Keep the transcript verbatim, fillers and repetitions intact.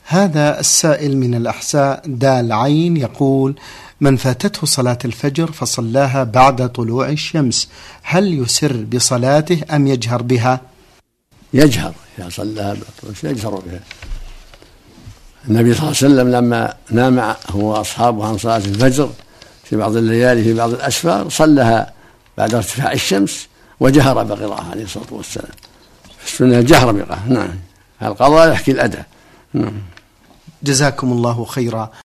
هذا السائل من الأحساء دال عين يقول: من فاتته صلاة الفجر فصلاها بعد طلوع الشمس، هل يسر بصلاته أم يجهر بها؟ يجهر، إذا صلاها يجهر بها. النبي صلى الله عليه وسلم لما نام هو وأصحابه عن صلاة الفجر في بعض الليالي في بعض الأسفار صلىها بعد ارتفاع الشمس وجهر بقراءة عليه الصلاة والسلام. السنة الجهر بقراءة. نعم. القضاء يحكي الأداء. نعم. جزاكم الله خيرا.